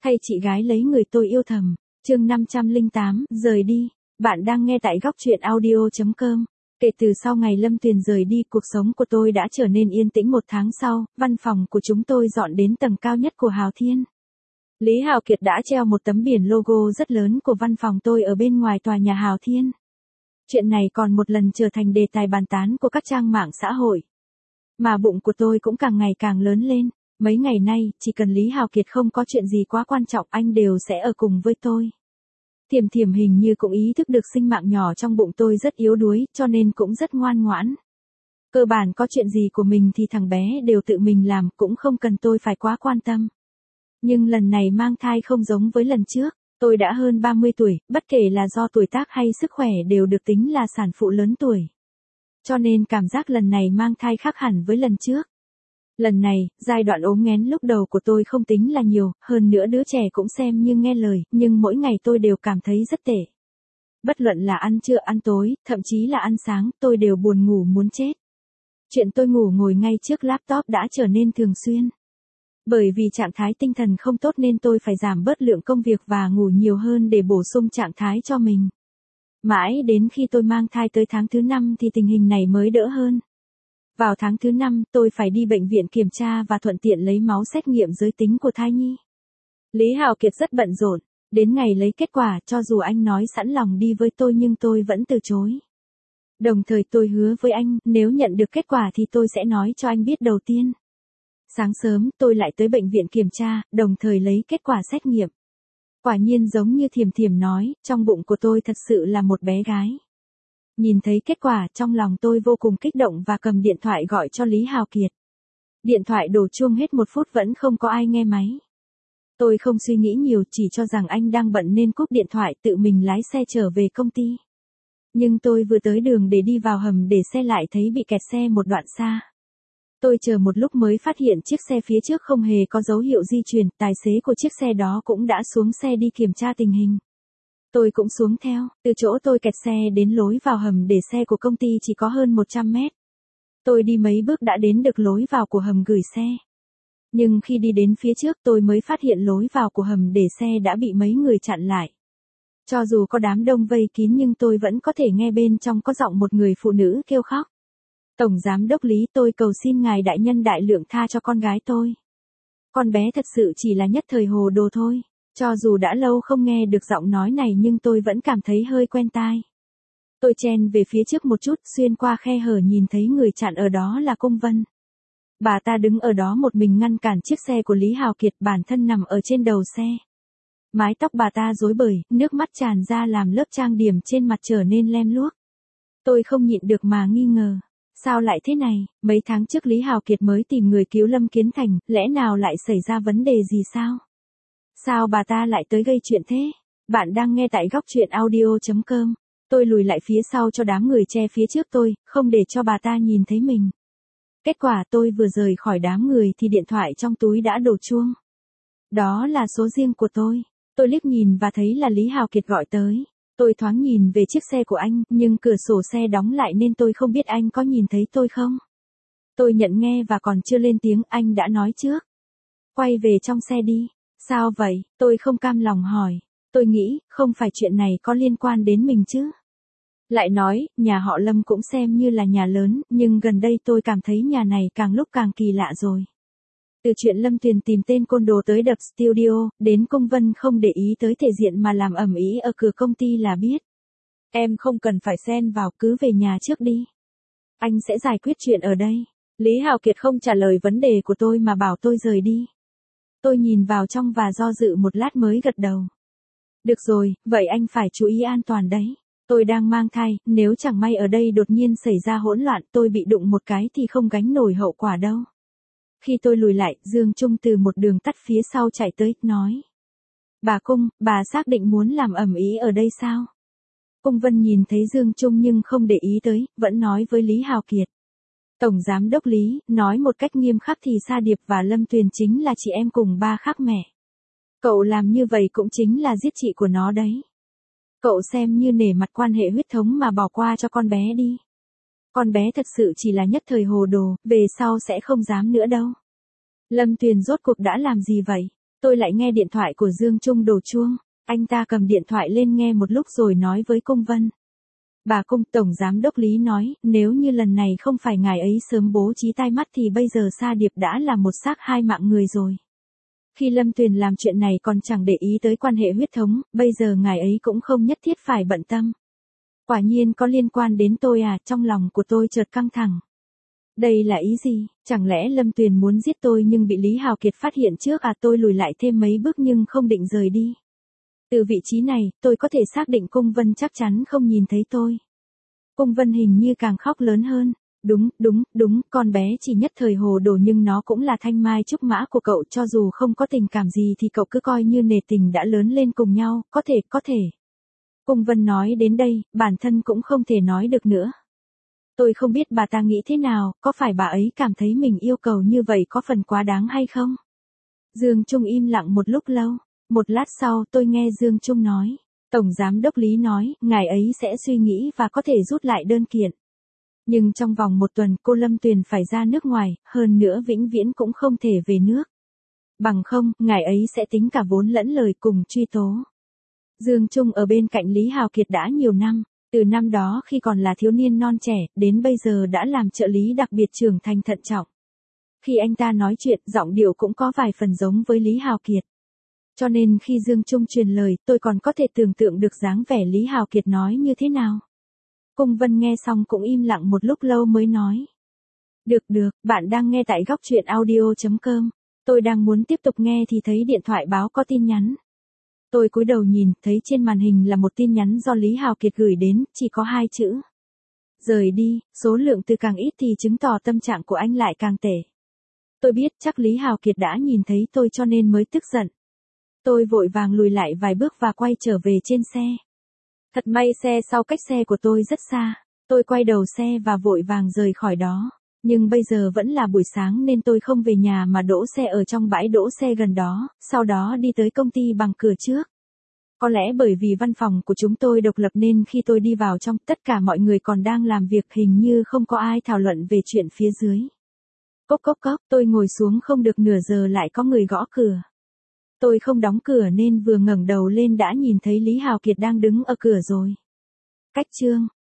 Thay chị gái lấy người tôi yêu thầm. Chương 508, rời đi. Bạn đang nghe tại góc truyện audio.com. Kể từ sau ngày Lâm Tuyền rời đi, cuộc sống của tôi đã trở nên yên tĩnh. Một tháng sau, văn phòng của chúng tôi dọn đến tầng cao nhất của Hào Thiên. Lý Hào Kiệt đã treo một tấm biển logo rất lớn của văn phòng tôi ở bên ngoài tòa nhà Hào Thiên. Chuyện này còn một lần trở thành đề tài bàn tán của các trang mạng xã hội. Mà bụng của tôi cũng càng ngày càng lớn lên. Mấy ngày nay, chỉ cần Lý Hào Kiệt không có chuyện gì quá quan trọng, anh đều sẽ ở cùng với tôi. Thiểm Thiểm hình như cũng ý thức được sinh mạng nhỏ trong bụng tôi rất yếu đuối, cho nên cũng rất ngoan ngoãn. Cơ bản có chuyện gì của mình thì thằng bé đều tự mình làm, cũng không cần tôi phải quá quan tâm. Nhưng lần này mang thai không giống với lần trước, tôi đã hơn 30 tuổi, bất kể là do tuổi tác hay sức khỏe đều được tính là sản phụ lớn tuổi. Cho nên cảm giác lần này mang thai khác hẳn với lần trước. Lần này, giai đoạn ốm nghén lúc đầu của tôi không tính là nhiều, hơn nữa đứa trẻ cũng xem như nghe lời, nhưng mỗi ngày tôi đều cảm thấy rất tệ. Bất luận là ăn trưa ăn tối, thậm chí là ăn sáng, tôi đều buồn ngủ muốn chết. Chuyện tôi ngủ ngồi ngay trước laptop đã trở nên thường xuyên. Bởi vì trạng thái tinh thần không tốt nên tôi phải giảm bớt lượng công việc và ngủ nhiều hơn để bổ sung trạng thái cho mình. Mãi đến khi tôi mang thai tới tháng thứ 5 thì tình hình này mới đỡ hơn. Vào tháng thứ 5, tôi phải đi bệnh viện kiểm tra và thuận tiện lấy máu xét nghiệm giới tính của thai nhi. Lý Hào Kiệt rất bận rộn, đến ngày lấy kết quả, cho dù anh nói sẵn lòng đi với tôi nhưng tôi vẫn từ chối. Đồng thời tôi hứa với anh, nếu nhận được kết quả thì tôi sẽ nói cho anh biết đầu tiên. Sáng sớm, tôi lại tới bệnh viện kiểm tra, đồng thời lấy kết quả xét nghiệm. Quả nhiên giống như Thiểm Thiểm nói, trong bụng của tôi thật sự là một bé gái. Nhìn thấy kết quả, trong lòng tôi vô cùng kích động và cầm điện thoại gọi cho Lý Hào Kiệt. Điện thoại đổ chuông hết 1 phút vẫn không có ai nghe máy. Tôi không suy nghĩ nhiều, chỉ cho rằng anh đang bận nên cúp điện thoại, tự mình lái xe trở về công ty. Nhưng tôi vừa tới đường để đi vào hầm để xe lại thấy bị kẹt xe một đoạn xa. Tôi chờ một lúc mới phát hiện chiếc xe phía trước không hề có dấu hiệu di chuyển, tài xế của chiếc xe đó cũng đã xuống xe đi kiểm tra tình hình. Tôi cũng xuống theo, từ chỗ tôi kẹt xe đến lối vào hầm để xe của công ty chỉ có hơn 100 mét. Tôi đi mấy bước đã đến được lối vào của hầm gửi xe. Nhưng khi đi đến phía trước tôi mới phát hiện lối vào của hầm để xe đã bị mấy người chặn lại. Cho dù có đám đông vây kín nhưng tôi vẫn có thể nghe bên trong có giọng một người phụ nữ kêu khóc. Tổng giám đốc Lý, tôi cầu xin ngài đại nhân đại lượng tha cho con gái tôi. Con bé thật sự chỉ là nhất thời hồ đồ thôi. Cho dù đã lâu không nghe được giọng nói này nhưng tôi vẫn cảm thấy hơi quen tai. Tôi chen về phía trước một chút, xuyên qua khe hở nhìn thấy người chặn ở đó là Cung Vân. Bà ta đứng ở đó một mình ngăn cản chiếc xe của Lý Hào Kiệt, bản thân nằm ở trên đầu xe. Mái tóc bà ta rối bời, nước mắt tràn ra làm lớp trang điểm trên mặt trở nên lem luốc. Tôi không nhịn được mà nghi ngờ. Sao lại thế này, mấy tháng trước Lý Hào Kiệt mới tìm người cứu Lâm Kiến Thành, lẽ nào lại xảy ra vấn đề gì sao? Sao bà ta lại tới gây chuyện thế? Bạn đang nghe tại góc truyện audio.com. Tôi lùi lại phía sau cho đám người che phía trước tôi, không để cho bà ta nhìn thấy mình. Kết quả tôi vừa rời khỏi đám người thì điện thoại trong túi đã đổ chuông. Đó là số riêng của tôi. Tôi liếc nhìn và thấy là Lý Hào Kiệt gọi tới. Tôi thoáng nhìn về chiếc xe của anh, nhưng cửa sổ xe đóng lại nên tôi không biết anh có nhìn thấy tôi không. Tôi nhận nghe và còn chưa lên tiếng anh đã nói trước. Quay về trong xe đi. Sao vậy? Tôi không cam lòng hỏi. Tôi nghĩ, không phải chuyện này có liên quan đến mình chứ. Lại nói, nhà họ Lâm cũng xem như là nhà lớn, nhưng gần đây tôi cảm thấy nhà này càng lúc càng kỳ lạ rồi. Từ chuyện Lâm Tuyền tìm tên côn đồ tới đập studio, đến Cung Vân không để ý tới thể diện mà làm ầm ĩ ở cửa công ty là biết. Em không cần phải xen vào, cứ về nhà trước đi. Anh sẽ giải quyết chuyện ở đây. Lý Hào Kiệt không trả lời vấn đề của tôi mà bảo tôi rời đi. Tôi nhìn vào trong và do dự một lát mới gật đầu. Được rồi, vậy anh phải chú ý an toàn đấy. Tôi đang mang thai, nếu chẳng may ở đây đột nhiên xảy ra hỗn loạn tôi bị đụng một cái thì không gánh nổi hậu quả đâu. Khi tôi lùi lại, Dương Trung từ một đường tắt phía sau chạy tới, nói. Bà Cung, bà xác định muốn làm ầm ĩ ở đây sao? Cung Vân nhìn thấy Dương Trung nhưng không để ý tới, vẫn nói với Lý Hào Kiệt. Tổng giám đốc Lý, nói một cách nghiêm khắc thì Sa Điệp và Lâm Tuyền chính là chị em cùng ba khác mẹ. Cậu làm như vậy cũng chính là giết chị của nó đấy. Cậu xem như nể mặt quan hệ huyết thống mà bỏ qua cho con bé đi. Con bé thật sự chỉ là nhất thời hồ đồ, về sau sẽ không dám nữa đâu. Lâm Tuyền rốt cuộc đã làm gì vậy? Tôi lại nghe điện thoại của Dương Trung đổ chuông. Anh ta cầm điện thoại lên nghe một lúc rồi nói với Cung Vân. Bà Cung, Tổng Giám đốc Lý nói, nếu như lần này không phải ngài ấy sớm bố trí tai mắt thì bây giờ Sa Điệp đã là một xác hai mạng người rồi. Khi Lâm Tuyền làm chuyện này còn chẳng để ý tới quan hệ huyết thống, bây giờ ngài ấy cũng không nhất thiết phải bận tâm. Quả nhiên có liên quan đến tôi à, trong lòng của tôi chợt căng thẳng. Đây là ý gì, chẳng lẽ Lâm Tuyền muốn giết tôi nhưng bị Lý Hào Kiệt phát hiện trước à? Tôi lùi lại thêm mấy bước nhưng không định rời đi. Từ vị trí này, tôi có thể xác định Cung Vân chắc chắn không nhìn thấy tôi. Cung Vân hình như càng khóc lớn hơn. Đúng, con bé chỉ nhất thời hồ đồ nhưng nó cũng là thanh mai trúc mã của cậu, cho dù không có tình cảm gì thì cậu cứ coi như nề tình đã lớn lên cùng nhau, có thể. Cung Vân nói đến đây, bản thân cũng không thể nói được nữa. Tôi không biết bà ta nghĩ thế nào, có phải bà ấy cảm thấy mình yêu cầu như vậy có phần quá đáng hay không? Dương Trung im lặng một lúc lâu, một lát sau tôi nghe Dương Trung nói, Tổng Giám đốc Lý nói, ngài ấy sẽ suy nghĩ và có thể rút lại đơn kiện. Nhưng trong vòng một tuần cô Lâm Tuyền phải ra nước ngoài, hơn nữa vĩnh viễn cũng không thể về nước. Bằng không, ngài ấy sẽ tính cả vốn lẫn lời cùng truy tố. Dương Trung ở bên cạnh Lý Hào Kiệt đã nhiều năm, từ năm đó khi còn là thiếu niên non trẻ, đến bây giờ đã làm trợ lý đặc biệt trưởng thành thận trọng. Khi anh ta nói chuyện, giọng điệu cũng có vài phần giống với Lý Hào Kiệt. Cho nên khi Dương Trung truyền lời, tôi còn có thể tưởng tượng được dáng vẻ Lý Hào Kiệt nói như thế nào. Cung Vân nghe xong cũng im lặng một lúc lâu mới nói. Được, bạn đang nghe tại góc truyện audio.com. Tôi đang muốn tiếp tục nghe thì thấy điện thoại báo có tin nhắn. Tôi cúi đầu nhìn, thấy trên màn hình là một tin nhắn do Lý Hào Kiệt gửi đến, chỉ có 2 chữ. Rời đi, số lượng từ càng ít thì chứng tỏ tâm trạng của anh lại càng tệ. Tôi biết chắc Lý Hào Kiệt đã nhìn thấy tôi cho nên mới tức giận. Tôi vội vàng lùi lại vài bước và quay trở về trên xe. Thật may xe sau cách xe của tôi rất xa. Tôi quay đầu xe và vội vàng rời khỏi đó. Nhưng bây giờ vẫn là buổi sáng nên tôi không về nhà mà đỗ xe ở trong bãi đỗ xe gần đó, sau đó đi tới công ty bằng cửa trước. Có lẽ bởi vì văn phòng của chúng tôi độc lập nên khi tôi đi vào trong, tất cả mọi người còn đang làm việc, hình như không có ai thảo luận về chuyện phía dưới. Cốc, tôi ngồi xuống không được nửa giờ lại có người gõ cửa. Tôi không đóng cửa nên vừa ngẩng đầu lên đã nhìn thấy Lý Hào Kiệt đang đứng ở cửa rồi. Cách chương